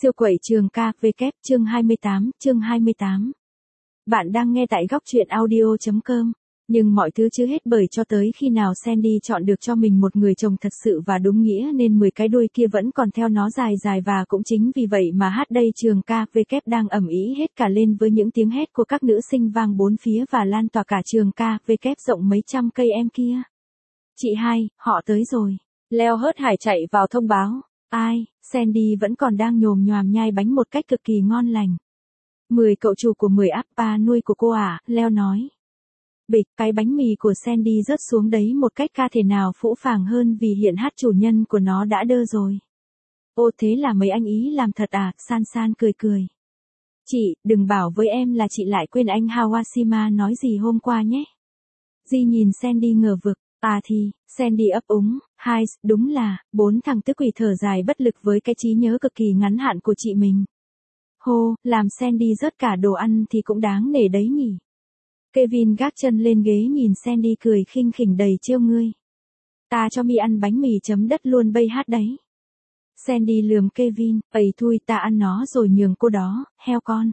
Siêu quẩy trường KVK chương 28. Bạn đang nghe tại góc truyện audio.com. Nhưng mọi thứ chưa hết bởi cho tới khi nào Sandy chọn được cho mình một người chồng thật sự và đúng nghĩa nên 10 cái đuôi kia vẫn còn theo nó dài dài và cũng chính vì vậy mà hát đây trường KVK đang ầm ĩ hết cả lên với những tiếng hét của các nữ sinh vang bốn phía và lan tỏa cả trường KVK rộng mấy trăm cây em kia. Chị hai, họ tới rồi. Leo hớt hải chạy vào thông báo. Ai, Sandy vẫn còn đang nhồm nhoàm nhai bánh một cách cực kỳ ngon lành. 10 cậu chủ của 10 áp ba nuôi của cô à, Leo nói. Bịch, cái bánh mì của Sandy rớt xuống đấy một cách ca thể nào phũ phàng hơn vì hiện hát chủ nhân của nó đã đơ rồi. Ô thế là mấy anh ý làm thật à, San cười cười. Chị, đừng bảo với em là chị lại quên anh Hawashima nói gì hôm qua nhé. Di nhìn Sandy ngờ vực. À thì, Sandy ấp úng, hai, đúng là, 4 thằng tứ quỷ thở dài bất lực với cái trí nhớ cực kỳ ngắn hạn của chị mình. Hô, làm Sandy rớt cả đồ ăn thì cũng đáng nể đấy nhỉ. Kevin gác chân lên ghế nhìn Sandy cười khinh khỉnh đầy trêu ngươi. Ta cho mi ăn bánh mì chấm đất luôn bây hát đấy. Sandy lườm Kevin, ầy thui ta ăn nó rồi nhường cô đó, heo con.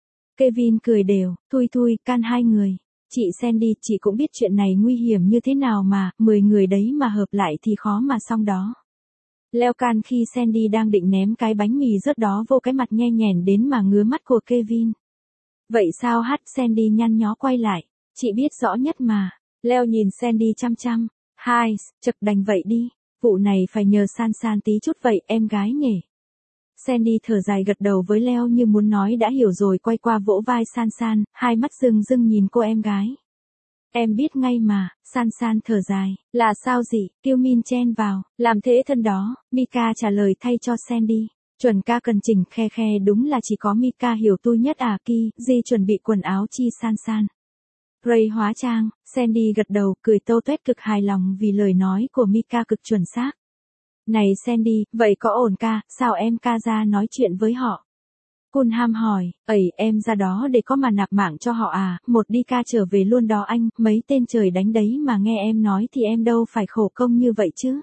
Kevin cười đều, thui can hai người. Chị Sandy, chị cũng biết chuyện này nguy hiểm như thế nào mà, 10 người đấy mà hợp lại thì khó mà xong đó. Leo can khi Sandy đang định ném cái bánh mì rớt đó vô cái mặt nhe nhèn đến mà ngứa mắt của Kevin. Vậy sao hát, Sandy nhăn nhó quay lại. Chị biết rõ nhất mà. Leo nhìn Sandy chăm. Hai, chật đành vậy đi. Vụ này phải nhờ San tí chút vậy, em gái nhỉ. Sandy thở dài gật đầu với Leo như muốn nói đã hiểu rồi quay qua vỗ vai San, hai mắt rưng nhìn cô em gái. Em biết ngay mà, San thở dài, là sao gì, Kiêu Min chen vào, làm thế thân đó, Mika trả lời thay cho Sandy. Chuẩn ca cần chỉnh khe đúng là chỉ có Mika hiểu tôi nhất à Ki, Di chuẩn bị quần áo chi San. Ray hóa trang, Sandy gật đầu cười tâu tuét cực hài lòng vì lời nói của Mika cực chuẩn xác. Này Sandy, vậy có ổn ca, sao em ca ra nói chuyện với họ? Cunham hỏi, em ra đó để có mà nạp mạng cho họ à, một đi ca trở về luôn đó anh, mấy tên trời đánh đấy mà nghe em nói thì em đâu phải khổ công như vậy chứ.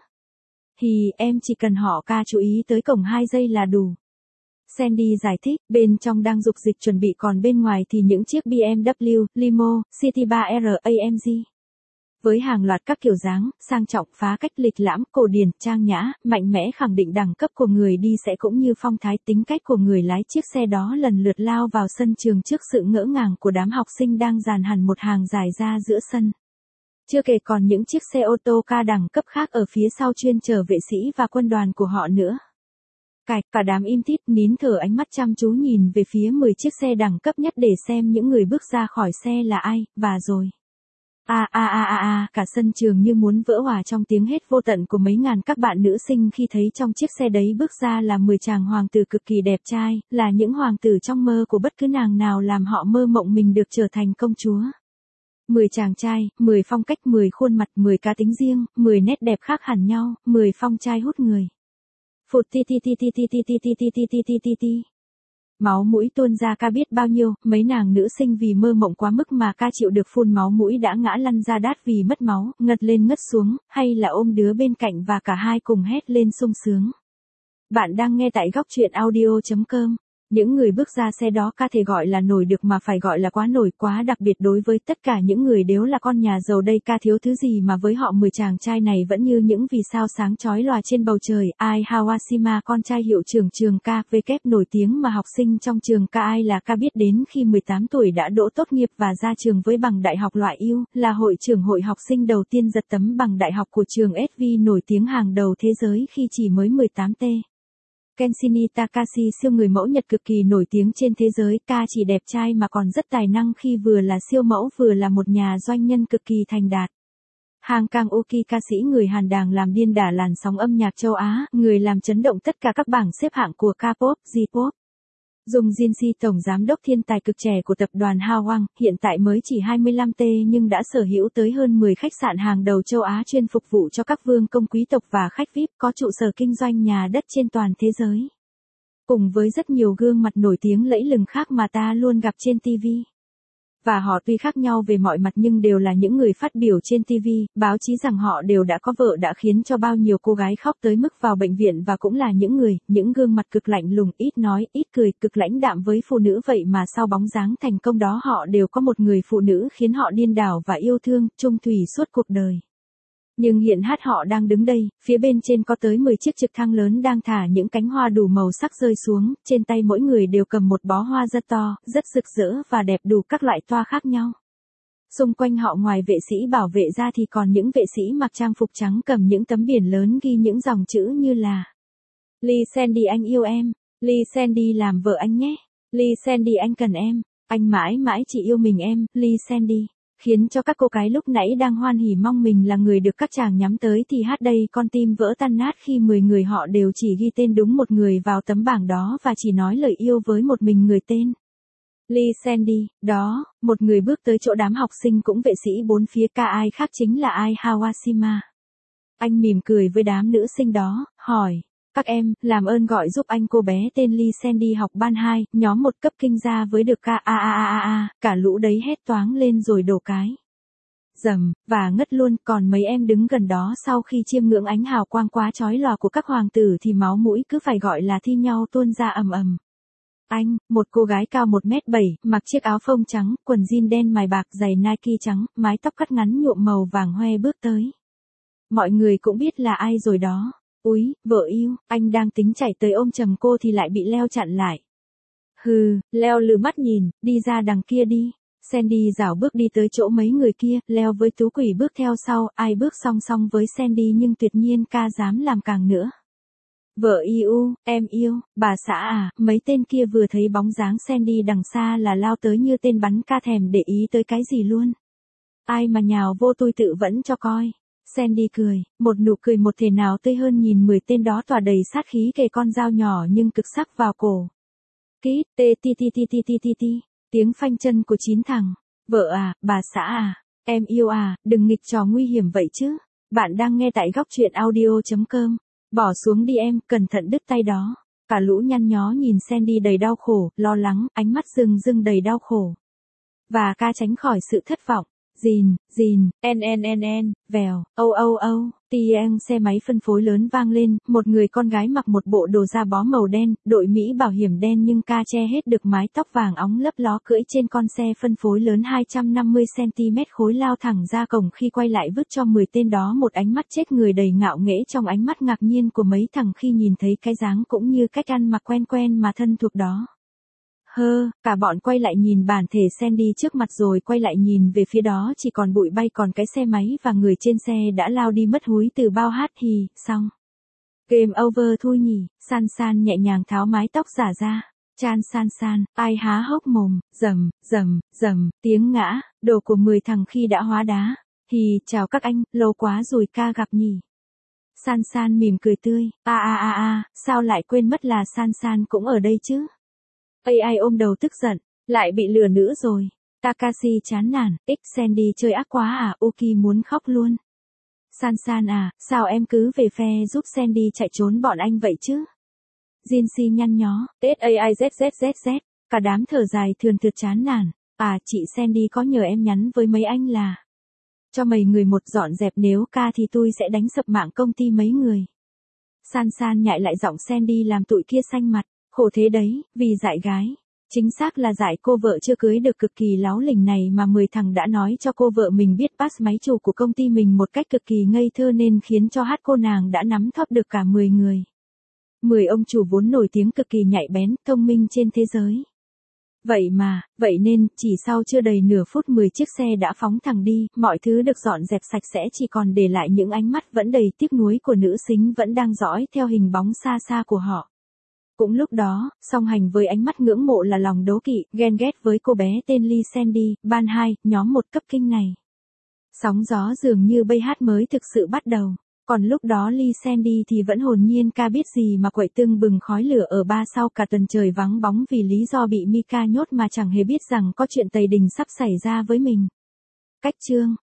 Thì em chỉ cần họ ca chú ý tới cổng 2 giây là đủ. Sandy giải thích, bên trong đang dục dịch chuẩn bị còn bên ngoài thì những chiếc BMW, Limo, City 3R AMG. Với hàng loạt các kiểu dáng, sang trọng phá cách lịch lãm, cổ điển, trang nhã, mạnh mẽ khẳng định đẳng cấp của người đi sẽ cũng như phong thái tính cách của người lái chiếc xe đó lần lượt lao vào sân trường trước sự ngỡ ngàng của đám học sinh đang dàn hẳn một hàng dài ra giữa sân. Chưa kể còn những chiếc xe ô tô ca đẳng cấp khác ở phía sau chuyên chở vệ sĩ và quân đoàn của họ nữa. Cả đám im tít nín thở ánh mắt chăm chú nhìn về phía 10 chiếc xe đẳng cấp nhất để xem những người bước ra khỏi xe là ai, và rồi. Cả sân trường như muốn vỡ hòa trong tiếng hét vô tận của mấy ngàn các bạn nữ sinh khi thấy trong chiếc xe đấy bước ra là 10 chàng hoàng tử cực kỳ đẹp trai, là những hoàng tử trong mơ của bất cứ nàng nào làm họ mơ mộng mình được trở thành công chúa. 10 chàng trai, 10 phong cách, 10 khuôn mặt, 10 cá tính riêng, 10 nét đẹp khác hẳn nhau, 10 phong trai hút người. Phụt ti. Máu mũi tuôn ra ca biết bao nhiêu, mấy nàng nữ sinh vì mơ mộng quá mức mà ca chịu được phun máu mũi đã ngã lăn ra đát vì mất máu, ngật lên ngất xuống, hay là ôm đứa bên cạnh và cả hai cùng hét lên sung sướng. Bạn đang nghe tại góc truyện audio.com. Những người bước ra xe đó ca thể gọi là nổi được mà phải gọi là quá nổi quá đặc biệt đối với tất cả những người đều là con nhà giàu đây ca thiếu thứ gì mà với họ 10 chàng trai này vẫn như những vì sao sáng chói lòa trên bầu trời. Ai Hawashima con trai hiệu trưởng trường KVK nổi tiếng mà học sinh trong trường ai là ca biết đến khi 18 tuổi đã đỗ tốt nghiệp và ra trường với bằng đại học loại ưu, là hội trưởng hội học sinh đầu tiên giật tấm bằng đại học của trường SV nổi tiếng hàng đầu thế giới khi chỉ mới 18T. Kenshini Takashi siêu người mẫu Nhật cực kỳ nổi tiếng trên thế giới, ca chỉ đẹp trai mà còn rất tài năng khi vừa là siêu mẫu vừa là một nhà doanh nhân cực kỳ thành đạt. Hang Kang-oki ca sĩ người Hàn đàng làm điên đả làn sóng âm nhạc châu Á, người làm chấn động tất cả các bảng xếp hạng của K-pop, J-pop. Dung Jinsi tổng giám đốc thiên tài cực trẻ của tập đoàn Hwang, hiện tại mới chỉ 25T nhưng đã sở hữu tới hơn 10 khách sạn hàng đầu châu Á chuyên phục vụ cho các vương công quý tộc và khách VIP, có trụ sở kinh doanh nhà đất trên toàn thế giới. Cùng với rất nhiều gương mặt nổi tiếng lẫy lừng khác mà ta luôn gặp trên TV. Và họ tuy khác nhau về mọi mặt nhưng đều là những người phát biểu trên TV, báo chí rằng họ đều đã có vợ đã khiến cho bao nhiêu cô gái khóc tới mức vào bệnh viện và cũng là những gương mặt cực lạnh lùng, ít nói, ít cười, cực lãnh đạm với phụ nữ vậy mà sau bóng dáng thành công đó họ đều có một người phụ nữ khiến họ điên đảo và yêu thương, chung thủy suốt cuộc đời. Nhưng hiện hát họ đang đứng đây, phía bên trên có tới 10 chiếc trực thăng lớn đang thả những cánh hoa đủ màu sắc rơi xuống, trên tay mỗi người đều cầm một bó hoa rất to, rất rực rỡ và đẹp đủ các loại toa khác nhau. Xung quanh họ ngoài vệ sĩ bảo vệ ra thì còn những vệ sĩ mặc trang phục trắng cầm những tấm biển lớn ghi những dòng chữ như là Lee Sandy anh yêu em, Lee Sandy làm vợ anh nhé, Lee Sandy anh cần em, anh mãi mãi chỉ yêu mình em, Lee Sandy. Khiến cho các cô gái lúc nãy đang hoan hỉ mong mình là người được các chàng nhắm tới thì hát đây con tim vỡ tan nát khi 10 người họ đều chỉ ghi tên đúng một người vào tấm bảng đó và chỉ nói lời yêu với một mình người tên Lee Sandy. Đó, một người bước tới chỗ đám học sinh cũng vệ sĩ bốn phía ca ai khác chính là Ai Hawashima. Anh mỉm cười với đám nữ sinh đó, hỏi. Các em, làm ơn gọi giúp anh cô bé tên Lee Sandy học ban 2, nhóm 1 cấp kinh ra với được ca cả lũ đấy hét toáng lên rồi đổ cái. Dầm, và ngất luôn, còn mấy em đứng gần đó sau khi chiêm ngưỡng ánh hào quang quá chói lòa của các hoàng tử thì máu mũi cứ phải gọi là thi nhau tuôn ra ầm ầm. Anh, một cô gái cao 1m7, mặc chiếc áo phông trắng, quần jean đen mài bạc, giày Nike trắng, mái tóc cắt ngắn nhuộm màu vàng hoe bước tới. Mọi người cũng biết là ai rồi đó. Úi, vợ yêu, anh đang tính chạy tới ôm chầm cô thì lại bị Leo chặn lại. Hừ, Leo lừ mắt nhìn, đi ra đằng kia đi. Sandy rảo bước đi tới chỗ mấy người kia, Leo với Tú Quỷ bước theo sau, ai bước song song với Sandy nhưng tuyệt nhiên ca dám làm càng nữa. Vợ yêu, em yêu, bà xã à, mấy tên kia vừa thấy bóng dáng Sandy đằng xa là lao tới như tên bắn ca thèm để ý tới cái gì luôn. Ai mà nhào vô tôi tự vẫn cho coi. Sandy cười, một nụ cười một thể nào tươi hơn nhìn 10 tên đó tỏa đầy sát khí kề con dao nhỏ nhưng cực sắc vào cổ. Kít, tê ti ti ti ti ti ti ti, tiếng phanh chân của 9 thằng. Vợ à, bà xã à, em yêu à, đừng nghịch trò nguy hiểm vậy chứ. Bạn đang nghe tại góc truyện audio.com. Bỏ xuống đi em, cẩn thận đứt tay đó. Cả lũ nhăn nhó nhìn Sandy đầy đau khổ, lo lắng, ánh mắt rưng rưng đầy đau khổ. Và ca tránh khỏi sự thất vọng. Dìn, vèo, âu, tiếng xe máy phân phối lớn vang lên, một người con gái mặc một bộ đồ da bó màu đen, đội Mỹ bảo hiểm đen nhưng ca che hết được mái tóc vàng óng lấp ló cưỡi trên con xe phân phối lớn 250cm khối lao thẳng ra cổng khi quay lại vứt cho 10 tên đó một ánh mắt chết người đầy ngạo nghễ trong ánh mắt ngạc nhiên của mấy thằng khi nhìn thấy cái dáng cũng như cách ăn mặc quen mà thân thuộc đó. Cả bọn quay lại nhìn bản thể Sandy trước mặt rồi quay lại nhìn về phía đó chỉ còn bụi bay còn cái xe máy và người trên xe đã lao đi mất húi từ bao hát thì, xong. Game over thôi nhỉ, San nhẹ nhàng tháo mái tóc giả ra. San, ai há hốc mồm, rầm, tiếng ngã, đồ của 10 thằng khi đã hóa đá. Chào các anh, lâu quá rồi ca gặp nhỉ. San mỉm cười tươi, sao lại quên mất là San cũng ở đây chứ. AI ôm đầu tức giận, lại bị lừa nữa rồi. Takashi chán nản, Sandy chơi ác quá à, Uki muốn khóc luôn. San à, sao em cứ về phe giúp Sandy chạy trốn bọn anh vậy chứ? Jinxie nhăn nhó, SAIZZZZ, cả đám thở dài thườn thượt chán nản. À, chị Sandy có nhờ em nhắn với mấy anh là cho mấy người một dọn dẹp nếu ca thì tôi sẽ đánh sập mạng công ty mấy người. San nhại lại giọng Sandy làm tụi kia xanh mặt. Khổ thế đấy, vì dại gái. Chính xác là dại cô vợ chưa cưới được cực kỳ láo lỉnh này mà 10 thằng đã nói cho cô vợ mình biết pass máy chủ của công ty mình một cách cực kỳ ngây thơ nên khiến cho hát cô nàng đã nắm thóp được cả 10 người. 10 ông chủ vốn nổi tiếng cực kỳ nhạy bén, thông minh trên thế giới. Vậy nên, chỉ sau chưa đầy nửa phút 10 chiếc xe đã phóng thẳng đi, mọi thứ được dọn dẹp sạch sẽ chỉ còn để lại những ánh mắt vẫn đầy tiếc nuối của nữ xính vẫn đang dõi theo hình bóng xa xa của họ. Cũng lúc đó, song hành với ánh mắt ngưỡng mộ là lòng đố kỵ, ghen ghét với cô bé tên Lee Sandy, ban 2, nhóm 1 cấp kinh này. Sóng gió dường như bây hát mới thực sự bắt đầu. Còn lúc đó Lee Sandy thì vẫn hồn nhiên ca biết gì mà quậy tưng bừng khói lửa ở ba sau cả tuần trời vắng bóng vì lý do bị Mika nhốt mà chẳng hề biết rằng có chuyện tày đình sắp xảy ra với mình. Cách chương